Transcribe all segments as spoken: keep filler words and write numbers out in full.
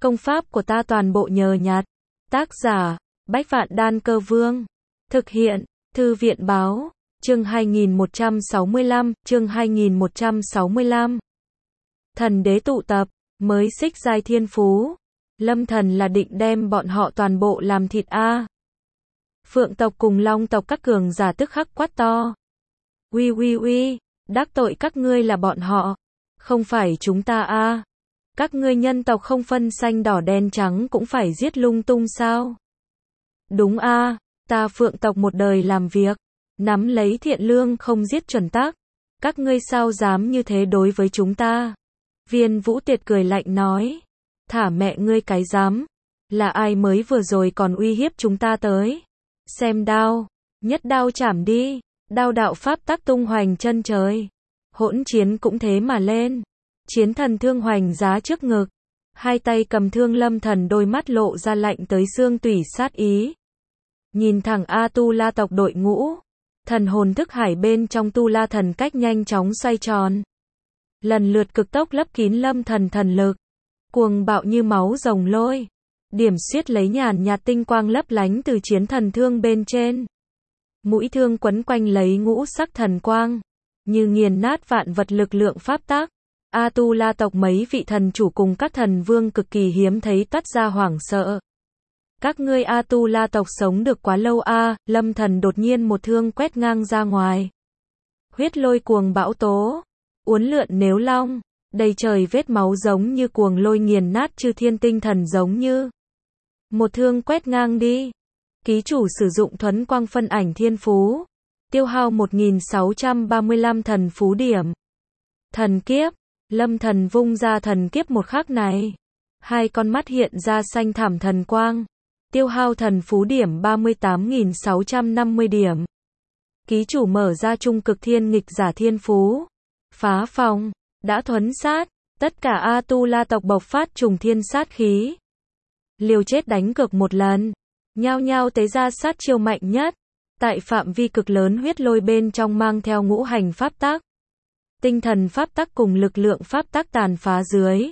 Công pháp của ta toàn bộ nhờ nhặt. Tác giả, Bách Vạn Đan Cơ Vương. Thực hiện, Thư viện Báo. Chương hai nghìn một trăm sáu mươi lăm, chương hai nghìn một trăm sáu mươi lăm. Thần đế tụ tập, mới xích giai thiên phú. Lâm thần là định đem bọn họ toàn bộ làm thịt a. Phượng tộc cùng Long tộc các cường giả tức khắc quát to. Uy uy uy, đắc tội các ngươi là bọn họ, không phải chúng ta a. Các ngươi nhân tộc không phân xanh đỏ đen trắng cũng phải giết lung tung sao? Đúng a, ta Phượng tộc một đời làm việc, nắm lấy thiện lương không giết chuẩn tắc. Các ngươi sao dám như thế đối với chúng ta? Viên Vũ Tiệt cười lạnh nói. Thả mẹ ngươi cái dám. Là ai mới vừa rồi còn uy hiếp chúng ta tới? Xem đao, nhất đao chảm đi. Đao đạo pháp tắc tung hoành chân trời. Hỗn chiến cũng thế mà lên. Chiến thần thương hoành giá trước ngực. Hai tay cầm thương Lâm thần đôi mắt lộ ra lạnh tới xương tủy sát ý. Nhìn thẳng A Tu La tộc đội ngũ. Thần hồn thức hải bên trong Tu La thần cách nhanh chóng xoay tròn. Lần lượt cực tốc lấp kín Lâm thần thần lực. Cuồng bạo như máu rồng lôi. Điểm xuyết lấy nhàn nhạt tinh quang lấp lánh từ chiến thần thương bên trên. Mũi thương quấn quanh lấy ngũ sắc thần quang. Như nghiền nát vạn vật lực lượng pháp tắc. A Tu La tộc mấy vị thần chủ cùng các thần vương cực kỳ hiếm thấy toát ra hoảng sợ. Các ngươi A Tu La tộc sống được quá lâu a, Lâm thần đột nhiên một thương quét ngang ra ngoài. Huyết lôi cuồng bão tố. Uốn lượn nếu long. Đầy trời vết máu giống như cuồng lôi nghiền nát chư thiên tinh thần giống như. Một thương quét ngang đi. Ký chủ sử dụng thuấn quang phân ảnh thiên phú. Tiêu hao một nghìn sáu trăm ba mươi lăm thần phú điểm. Thần kiếp. Lâm thần vung ra thần kiếp một khắc này. Hai con mắt hiện ra xanh thảm thần quang. Tiêu hao thần phú điểm ba mươi tám nghìn sáu trăm năm mươi điểm. Ký chủ mở ra trung cực thiên nghịch giả thiên phú. Phá phòng. Đã thuấn sát. Tất cả A Tu La tộc bộc phát trùng thiên sát khí. Liều chết đánh cược một lần. Nhao nhao tế ra sát chiêu mạnh nhất. Tại phạm vi cực lớn huyết lôi bên trong mang theo ngũ hành pháp tắc. Tinh thần pháp tắc cùng lực lượng pháp tắc tàn phá dưới.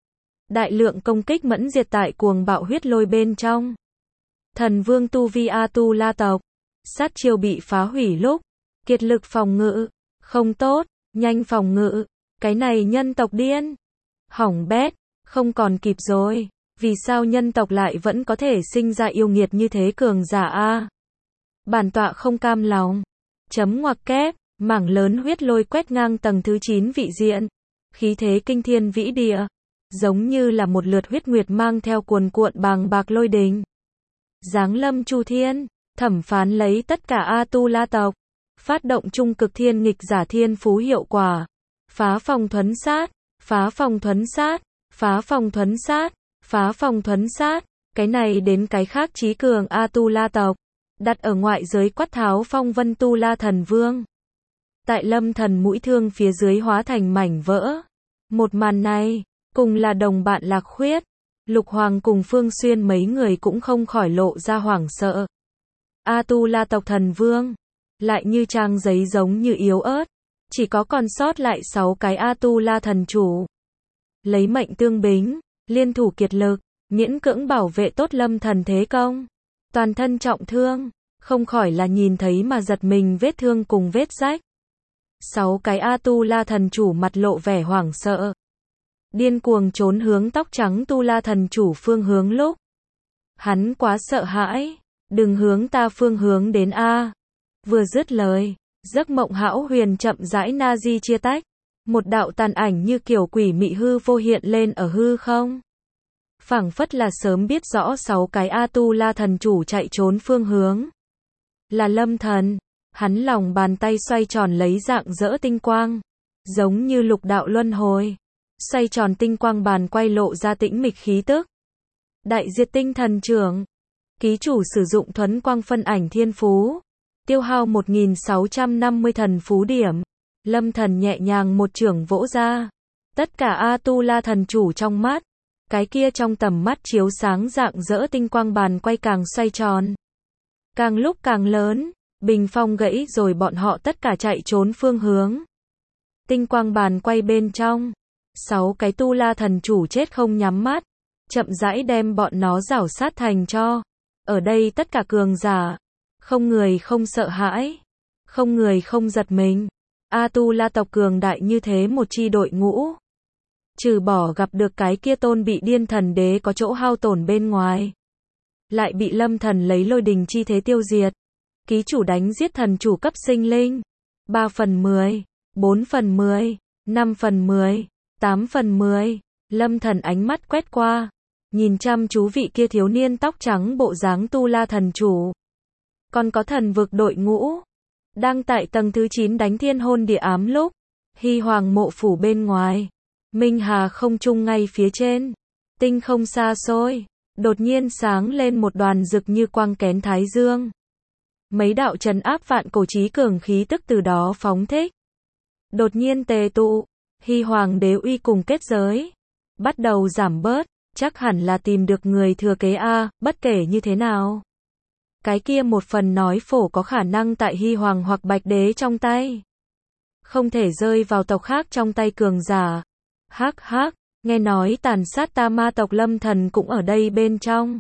Đại lượng công kích mẫn diệt tại cuồng bạo huyết lôi bên trong. Thần vương tu vi A Tu La tộc. Sát chiêu bị phá hủy lúc. Kiệt lực phòng ngự. Không tốt, nhanh phòng ngự. Cái này nhân tộc điên. Hỏng bét, không còn kịp rồi. Vì sao nhân tộc lại vẫn có thể sinh ra yêu nghiệt như thế cường giả a? Bản tọa không cam lòng. Chấm ngoặc kép, mảng lớn huyết lôi quét ngang tầng thứ chín vị diện. Khí thế kinh thiên vĩ địa. Giống như là một lượt huyết nguyệt mang theo cuồn cuộn bàng bạc lôi đình. Giáng lâm chu thiên, thẩm phán lấy tất cả A Tu La tộc. Phát động trung cực thiên nghịch giả thiên phú hiệu quả. Phá phòng thuấn sát, phá phòng thuấn sát, phá phòng thuấn sát, phá phòng thuấn sát. Cái này đến cái khác trí cường A Tu La tộc. Đặt ở ngoại giới quát tháo phong vân Tu La thần vương. Tại Lâm thần mũi thương phía dưới hóa thành mảnh vỡ. Một màn này, cùng là đồng bạn Lạc Khuyết. Lục Hoàng cùng Phương Xuyên mấy người cũng không khỏi lộ ra hoảng sợ. A Tu La tộc thần vương. Lại như trang giấy giống như yếu ớt. Chỉ có còn sót lại sáu cái A Tu La thần chủ. Lấy mệnh tương bính, liên thủ kiệt lực, miễn cưỡng bảo vệ tốt Lâm thần thế công. Toàn thân trọng thương, không khỏi là nhìn thấy mà giật mình vết thương cùng vết rách. Sáu cái A Tu La thần chủ mặt lộ vẻ hoảng sợ. Điên cuồng trốn hướng tóc trắng Tu La thần chủ phương hướng lúc. Hắn quá sợ hãi, đừng hướng ta phương hướng đến A. Vừa dứt lời. Giấc mộng hão huyền chậm rãi na di chia tách. Một đạo tàn ảnh như kiểu quỷ mị hư vô hiện lên ở hư không. Phảng phất là sớm biết rõ sáu cái A Tu La thần chủ chạy trốn phương hướng. Là Lâm thần. Hắn lòng bàn tay xoay tròn lấy dạng dỡ tinh quang. Giống như lục đạo luân hồi. Xoay tròn tinh quang bàn quay lộ ra tĩnh mịch khí tức. Đại diệt tinh thần trưởng. Ký chủ sử dụng thuấn quang phân ảnh thiên phú. Tiêu hao một nghìn sáu trăm năm mươi thần phú điểm. Lâm thần nhẹ nhàng một chưởng vỗ ra. Tất cả A Tu La thần chủ trong mắt. Cái kia trong tầm mắt chiếu sáng dạng dỡ tinh quang bàn quay càng xoay tròn. Càng lúc càng lớn. Bình phong gãy rồi bọn họ tất cả chạy trốn phương hướng. Tinh quang bàn quay bên trong. Sáu cái Tu La thần chủ chết không nhắm mắt. chậm rãi đem bọn nó rảo sát thành tro. Ở đây tất cả cường giả, không người không sợ hãi, không người không giật mình. Atula tộc cường đại như thế một chi đội ngũ, trừ bỏ gặp được cái kia tôn bị điên thần đế có chỗ hao tổn bên ngoài, lại bị Lâm Thần lấy lôi đình chi thế tiêu diệt. Ký chủ đánh giết thần chủ cấp sinh linh. ba phần mười, bốn phần mười, năm phần mười, tám phần mười. Lâm Thần ánh mắt quét qua, nhìn chăm chú vị kia thiếu niên tóc trắng bộ dáng Tu La thần chủ. Còn có thần vực đội ngũ, đang tại tầng thứ chín đánh thiên hôn địa ám lúc, Hy Hoàng mộ phủ bên ngoài, Minh Hà không trung ngay phía trên, tinh không xa xôi, đột nhiên sáng lên một đoàn rực như quang kén thái dương. Mấy đạo trấn áp vạn cổ chí cường khí tức từ đó phóng thích. Đột nhiên tề tụ, Hy Hoàng đế uy cùng kết giới, bắt đầu giảm bớt, chắc hẳn là tìm được người thừa kế a, bất kể như thế nào. Cái kia một phần nói phổ có khả năng tại Hy Hoàng hoặc Bạch đế trong tay. Không thể rơi vào tộc khác trong tay cường giả. Hắc hắc, nghe nói tàn sát ta ma tộc Lâm Thần cũng ở đây bên trong.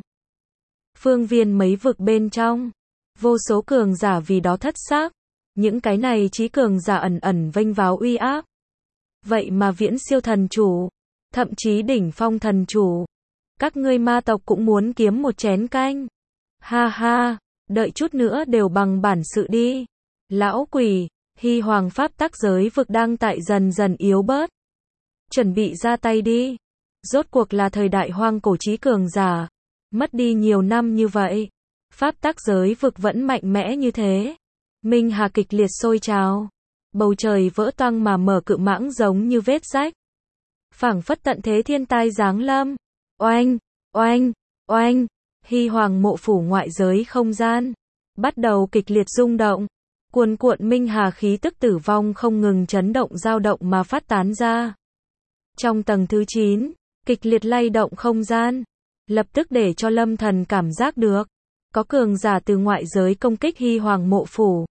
Phương viên mấy vực bên trong, vô số cường giả vì đó thất xác. Những cái này chí cường giả ẩn ẩn vênh váo uy áp. Vậy mà viễn siêu thần chủ, thậm chí đỉnh phong thần chủ. Các ngươi ma tộc cũng muốn kiếm một chén canh. Ha ha, đợi chút nữa đều bằng bản sự đi. Lão quỷ, Hy Hoàng pháp tắc giới vực đang tại dần dần yếu bớt. Chuẩn bị ra tay đi. Rốt cuộc là thời đại hoang cổ chí cường giả. Mất đi nhiều năm như vậy. Pháp tắc giới vực vẫn mạnh mẽ như thế. Minh Hà kịch liệt sôi trào. Bầu trời vỡ toang mà mở cự mãng giống như vết rách. Phảng phất tận thế thiên tai giáng lâm. Oanh, oanh, oanh. Hy Hoàng mộ phủ ngoại giới không gian bắt đầu kịch liệt rung động. Cuồn cuộn Minh Hà khí tức tử vong không ngừng chấn động dao động mà phát tán ra. Trong tầng thứ chín, kịch liệt lay động không gian, lập tức để cho Lâm Thần cảm giác được có cường giả từ ngoại giới công kích Hy Hoàng mộ phủ.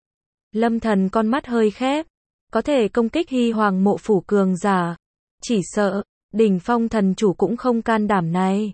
Lâm Thần con mắt hơi khép, có thể công kích Hy Hoàng mộ phủ cường giả, chỉ sợ đỉnh phong thần chủ cũng không can đảm này.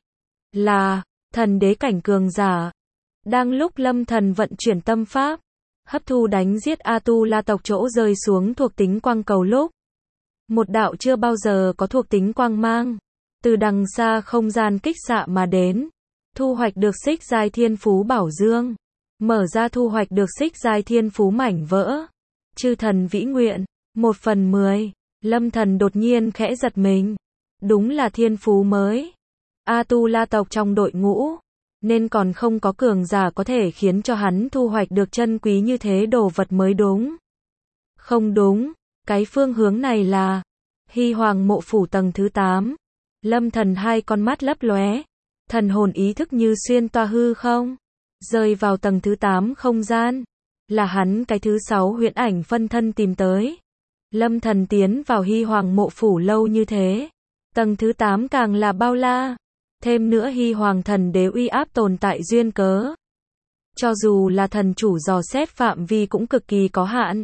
Là thần đế cảnh cường giả. Đang lúc Lâm Thần vận chuyển tâm pháp, hấp thu đánh giết Atula tộc chỗ rơi xuống thuộc tính quang cầu lúc, một đạo chưa bao giờ có thuộc tính quang mang từ đằng xa không gian kích xạ mà đến, thu hoạch được xích giai thiên phú bảo dương, mở ra thu hoạch được xích giai thiên phú mảnh vỡ. Chư thần vĩ nguyện, một phần mười. Lâm Thần đột nhiên khẽ giật mình, đúng là thiên phú mới. Atula tộc trong đội ngũ, nên còn không có cường giả có thể khiến cho hắn thu hoạch được chân quý như thế đồ vật mới đúng. Không đúng, cái phương hướng này là Hy Hoàng mộ phủ tầng thứ tám. Lâm Thần hai con mắt lấp lóe, thần hồn ý thức như xuyên toa hư không, rơi vào tầng thứ tám không gian. Là hắn cái thứ sáu huyễn ảnh phân thân tìm tới. Lâm Thần tiến vào Hy Hoàng mộ phủ lâu như thế, tầng thứ tám càng là bao la. Thêm nữa Hy Hoàng thần đế uy áp tồn tại duyên cớ, cho dù là thần chủ dò xét phạm vi cũng cực kỳ có hạn.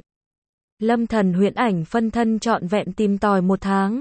Lâm Thần huyễn ảnh phân thân trọn vẹn tìm tòi một tháng,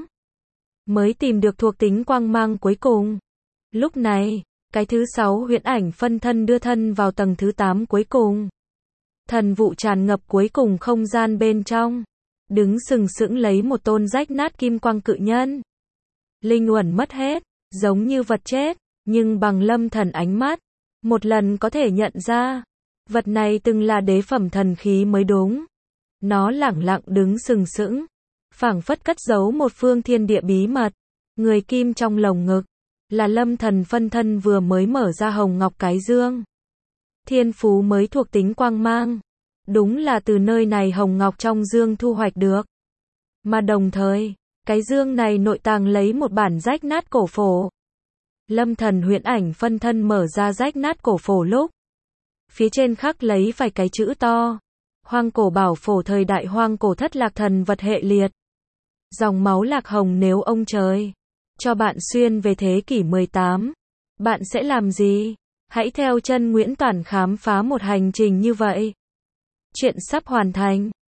mới tìm được thuộc tính quang mang cuối cùng. Lúc này, cái thứ sáu huyễn ảnh phân thân đưa thân vào tầng thứ tám cuối cùng. Thần vụ tràn ngập cuối cùng không gian bên trong, đứng sừng sững lấy một tôn rách nát kim quang cự nhân. Linh uẩn mất hết, giống như vật chết, nhưng bằng Lâm Thần ánh mắt, một lần có thể nhận ra, vật này từng là đế phẩm thần khí mới đúng. Nó lẳng lặng đứng sừng sững, phảng phất cất giấu một phương thiên địa bí mật. Người kim trong lồng ngực, là Lâm Thần phân thân vừa mới mở ra hồng ngọc cái dương. Thiên phú mới thuộc tính quang mang, đúng là từ nơi này hồng ngọc trong dương thu hoạch được. Mà đồng thời, cái dương này nội tàng lấy một bản rách nát cổ phổ. Lâm Thần huyễn ảnh phân thân mở ra rách nát cổ phổ lúc, phía trên khắc lấy vài cái chữ to. Hoang cổ bảo phổ thời đại hoang cổ thất lạc thần vật hệ liệt. Dòng máu lạc hồng nếu ông trời cho bạn xuyên về thế kỷ mười tám, bạn sẽ làm gì? Hãy theo chân Nguyễn Toản khám phá một hành trình như vậy. Chuyện sắp hoàn thành.